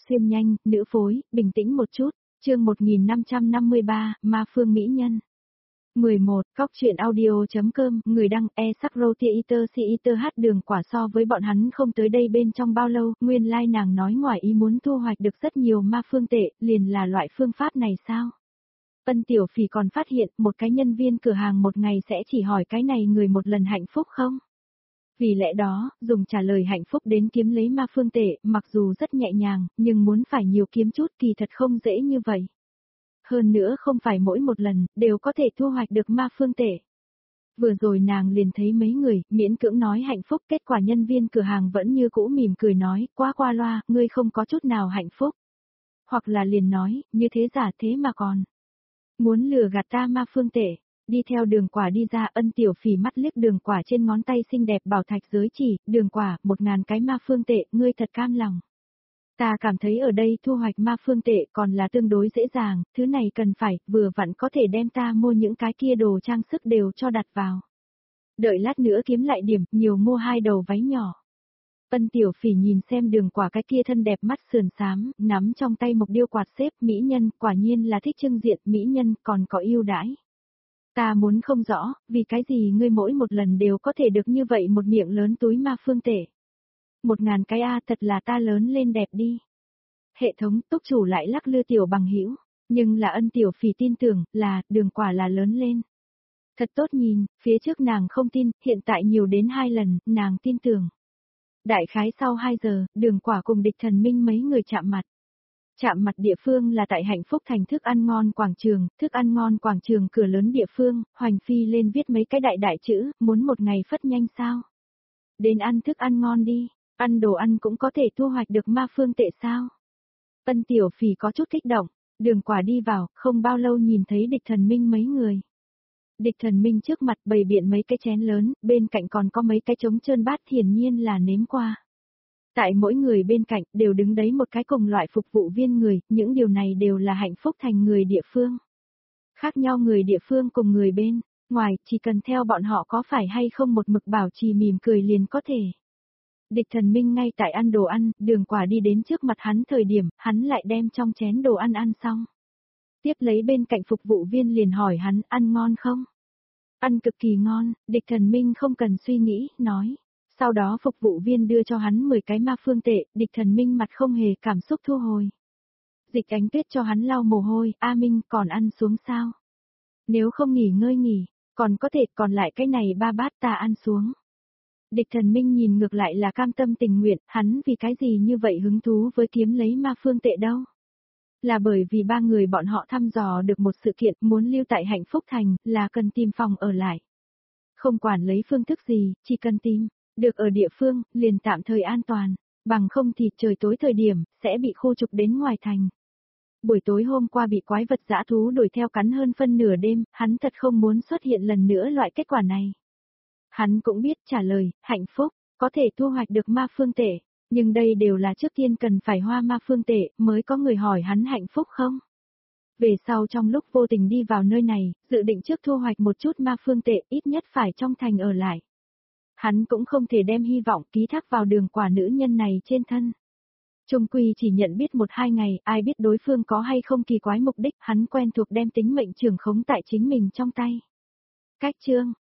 Xuyên nhanh, nữ phối, bình tĩnh một chút, chương 1553, Ma Phương Mỹ Nhân. 11, Cóc truyện audio.com, người đăng, Sakro Theater Theater hát Đường Quả so với bọn hắn không tới đây bên trong bao lâu, nguyên lai nàng nói ngoài ý muốn thu hoạch được rất nhiều ma phương tệ, liền là loại phương pháp này sao? Ân Tiểu Phỉ còn phát hiện, một cái nhân viên cửa hàng một ngày sẽ chỉ hỏi cái này người một lần hạnh phúc không? Vì lẽ đó, dùng trả lời hạnh phúc đến kiếm lấy ma phương tệ, mặc dù rất nhẹ nhàng, nhưng muốn phải nhiều kiếm chút thì thật không dễ như vậy. Hơn nữa không phải mỗi một lần, đều có thể thu hoạch được ma phương tệ. Vừa rồi nàng liền thấy mấy người, miễn cưỡng nói hạnh phúc, kết quả nhân viên cửa hàng vẫn như cũ mỉm cười nói, quá qua loa, ngươi không có chút nào hạnh phúc. Hoặc là liền nói, như thế giả thế mà còn. Muốn lừa gạt ta ma phương tệ. Đi theo Đường Quả đi ra, Ân Tiểu Phỉ mắt liếc Đường Quả trên ngón tay xinh đẹp bảo thạch giới chỉ, Đường Quả, 1000 cái ma phương tệ, ngươi thật cam lòng. Ta cảm thấy ở đây thu hoạch ma phương tệ còn là tương đối dễ dàng, thứ này cần phải, vừa vặn có thể đem ta mua những cái kia đồ trang sức đều cho đặt vào. Đợi lát nữa kiếm lại điểm, nhiều mua 2 đầu váy nhỏ. Ân Tiểu Phỉ nhìn xem Đường Quả cái kia thân đẹp mắt sườn xám, nắm trong tay một điêu quạt xếp, mỹ nhân, quả nhiên là thích trưng diện, mỹ nhân, còn có ưu đãi. Ta muốn không rõ, vì cái gì ngươi mỗi một lần đều có thể được như vậy một miệng lớn túi ma phương tệ. 1000 cái thật là ta lớn lên đẹp đi. Hệ thống túc chủ lại lắc lư Tiểu Bằng hữu, nhưng là Ân Tiểu Phỉ tin tưởng là Đường Quả là lớn lên. Thật tốt nhìn, phía trước nàng không tin, hiện tại nhiều đến 2 lần, nàng tin tưởng. Đại khái sau 2 giờ, Đường Quả cùng Địch Thần Minh mấy người chạm mặt. Chạm mặt địa phương là tại Hạnh Phúc Thành thức ăn ngon quảng trường cửa lớn địa phương, Hoành Phi lên viết mấy cái đại chữ, muốn một ngày phất nhanh sao. Đến ăn thức ăn ngon đi, ăn đồ ăn cũng có thể thu hoạch được ma phương tệ sao. Ân Tiểu Phỉ có chút kích động, Đường Quả đi vào, không bao lâu nhìn thấy Địch Thần Minh mấy người. Địch Thần Minh trước mặt bày biện mấy cái chén lớn, bên cạnh còn có mấy cái trống trơn bát hiển nhiên là nếm qua. Tại mỗi người bên cạnh đều đứng đấy một cái cùng loại phục vụ viên người, những điều này đều là Hạnh Phúc Thành người địa phương. Khác nhau người địa phương cùng người bên, ngoài chỉ cần theo bọn họ có phải hay không một mực bảo trì mỉm cười liền có thể. Địch Thần Minh ngay tại ăn đồ ăn, Đường Quả đi đến trước mặt hắn thời điểm, hắn lại đem trong chén đồ ăn ăn xong. Tiếp lấy bên cạnh phục vụ viên liền hỏi hắn ăn ngon không? Ăn cực kỳ ngon, Địch Thần Minh không cần suy nghĩ, nói. Sau đó phục vụ viên đưa cho hắn 10 cái ma phương tệ, Địch Thần Minh mặt không hề cảm xúc thu hồi. Dịch Ánh Tuyết cho hắn lau mồ hôi, A Minh còn ăn xuống sao? Nếu không nghỉ ngơi nghỉ, còn có thể còn lại cái này 3 bát ta ăn xuống. Địch Thần Minh nhìn ngược lại là cam tâm tình nguyện, hắn vì cái gì như vậy hứng thú với kiếm lấy ma phương tệ đâu? Là bởi vì 3 người bọn họ thăm dò được một sự kiện muốn lưu tại Hạnh Phúc Thành, là cần tìm phòng ở lại. Không quản lấy phương thức gì, chỉ cần tìm được ở địa phương, liền tạm thời an toàn, bằng không thì trời tối thời điểm, sẽ bị khu trục đến ngoài thành. Buổi tối hôm qua bị quái vật dã thú đuổi theo cắn hơn phân nửa đêm, hắn thật không muốn xuất hiện lần nữa loại kết quả này. Hắn cũng biết trả lời, hạnh phúc, có thể thu hoạch được ma phương tệ, nhưng đây đều là trước tiên cần phải hoa ma phương tệ mới có người hỏi hắn hạnh phúc không. Về sau trong lúc vô tình đi vào nơi này, dự định trước thu hoạch một chút ma phương tệ ít nhất phải trong thành ở lại. Hắn cũng không thể đem hy vọng ký thác vào Đường Quả nữ nhân này trên thân. Trung quy chỉ nhận biết 1-2 ngày, ai biết đối phương có hay không kỳ quái mục đích, hắn quen thuộc đem tính mệnh trường khống tại chính mình trong tay. Cách chương